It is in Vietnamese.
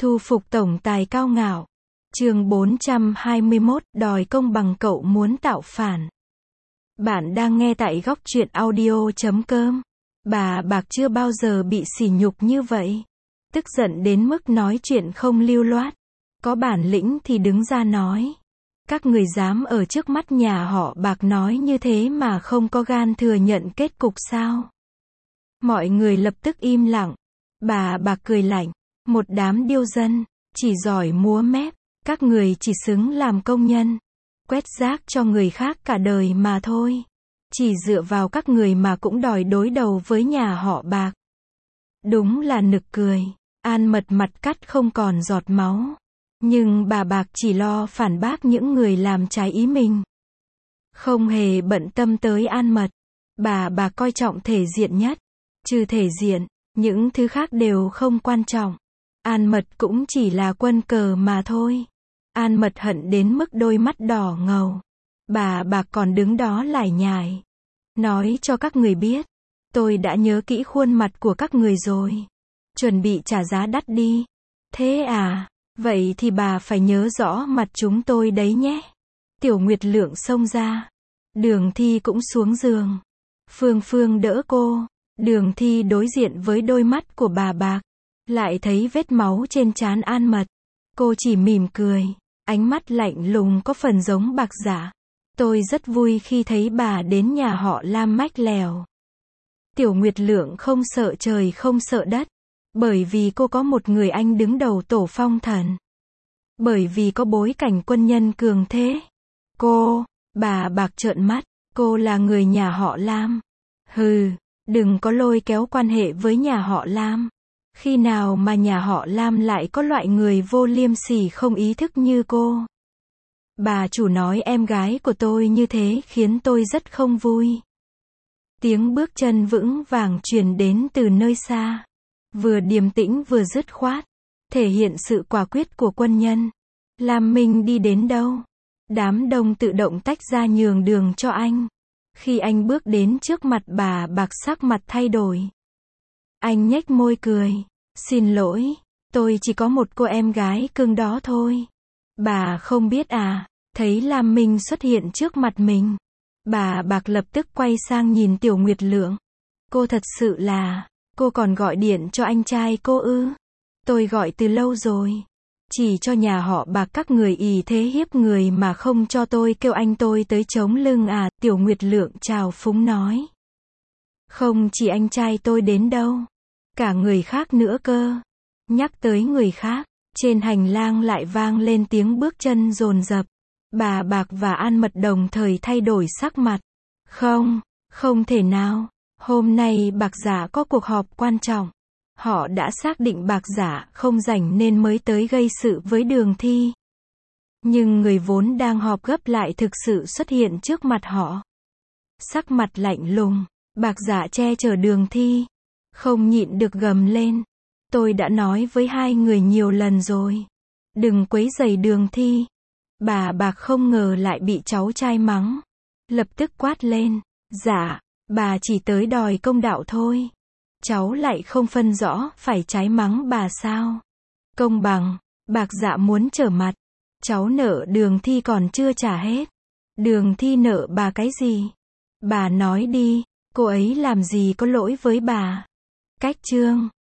Thu phục tổng tài cao ngạo. Chương 421, đòi công bằng cậu muốn tạo phản. Bạn đang nghe tại góc truyện audio.com. Bà Bạc chưa bao giờ bị sỉ nhục như vậy. Tức giận đến mức nói chuyện không lưu loát. Có bản lĩnh thì đứng ra nói. Các người dám ở trước mắt nhà họ Bạc nói như thế mà không có gan thừa nhận kết cục sao? Mọi người lập tức im lặng. Bà Bạc cười lạnh. Một đám điêu dân, chỉ giỏi múa mép, các người chỉ xứng làm công nhân, quét rác cho người khác cả đời mà thôi. Chỉ dựa vào các người mà cũng đòi đối đầu với nhà họ Bạc. Đúng là nực cười. An Mật mặt cắt không còn giọt máu. Nhưng bà Bạc chỉ lo phản bác những người làm trái ý mình. Không hề bận tâm tới An Mật. Bà Bạc coi trọng thể diện nhất. Trừ thể diện, những thứ khác đều không quan trọng. An Mật cũng chỉ là quân cờ mà thôi. An Mật hận đến mức đôi mắt đỏ ngầu. Bà Bạc còn đứng đó lải nhải. Nói cho các người biết. Tôi đã nhớ kỹ khuôn mặt của các người rồi. Chuẩn bị trả giá đắt đi. Thế à? Vậy thì bà phải nhớ rõ mặt chúng tôi đấy nhé. Tiểu Nguyệt Lượng xông ra. Đường Thi cũng xuống giường. Phương Phương đỡ cô. Đường Thi đối diện với đôi mắt của bà Bạc. Lại thấy vết máu trên trán An Mật. Cô chỉ mỉm cười. Ánh mắt lạnh lùng có phần giống Bạc Dạ. Tôi rất vui khi thấy bà đến nhà họ Lam mách lèo. Tiểu Nguyệt Lượng không sợ trời không sợ đất. Bởi vì cô có một người anh đứng đầu tổ phong thần. Bởi vì có bối cảnh quân nhân cường thế. Bà Bạc trợn mắt. Cô là người nhà họ Lam. Hừ, đừng có lôi kéo quan hệ với nhà họ Lam. Khi nào mà nhà họ Lam lại có loại người vô liêm sỉ không ý thức như cô? Bà chủ nói em gái của tôi như thế khiến tôi rất không vui. Tiếng bước chân vững vàng truyền đến từ nơi xa. Vừa điềm tĩnh vừa dứt khoát. Thể hiện sự quả quyết của quân nhân. Lam Minh đi đến đâu? Đám đông tự động tách ra nhường đường cho anh. Khi anh bước đến trước mặt bà Bạc sắc mặt thay đổi. Anh nhếch môi cười. Xin lỗi, tôi chỉ có một cô em gái cưng đó thôi. Bà không biết à? Thấy Lam Minh xuất hiện trước mặt mình. Bà Bạc lập tức quay sang nhìn Tiểu Nguyệt Lượng. Cô thật sự là, cô còn gọi điện cho anh trai cô ư? Tôi gọi từ lâu rồi. Chỉ cho nhà họ Bạc các người ỷ thế hiếp người mà không cho tôi kêu anh tôi tới chống lưng à? Tiểu Nguyệt Lượng trào phúng nói. Không chỉ anh trai tôi đến đâu. Cả người khác nữa cơ. Nhắc tới người khác, trên hành lang lại vang lên tiếng bước chân dồn dập. Bà Bạc và An Mật đồng thời thay đổi sắc mặt. Không thể nào. Hôm nay Bạc Dạ có cuộc họp quan trọng. Họ đã xác định Bạc Dạ không rảnh nên mới tới gây sự với Đường Thi. Nhưng người vốn đang họp gấp lại thực sự xuất hiện trước mặt họ. Sắc mặt lạnh lùng, Bạc Dạ che chở Đường Thi. Không nhịn được gầm lên. Tôi đã nói với hai người nhiều lần rồi. Đừng quấy rầy Đường Thi. Bà Bạc không ngờ lại bị cháu trai mắng. Lập tức quát lên. Dạ, bà chỉ tới đòi công đạo thôi. Cháu lại không phân rõ phải trái mắng bà sao? Công bằng. Bạc Dạ muốn trở mặt. Cháu nợ Đường Thi còn chưa trả hết. Đường Thi nợ bà cái gì? Bà nói đi, cô ấy làm gì có lỗi với bà? Cách chương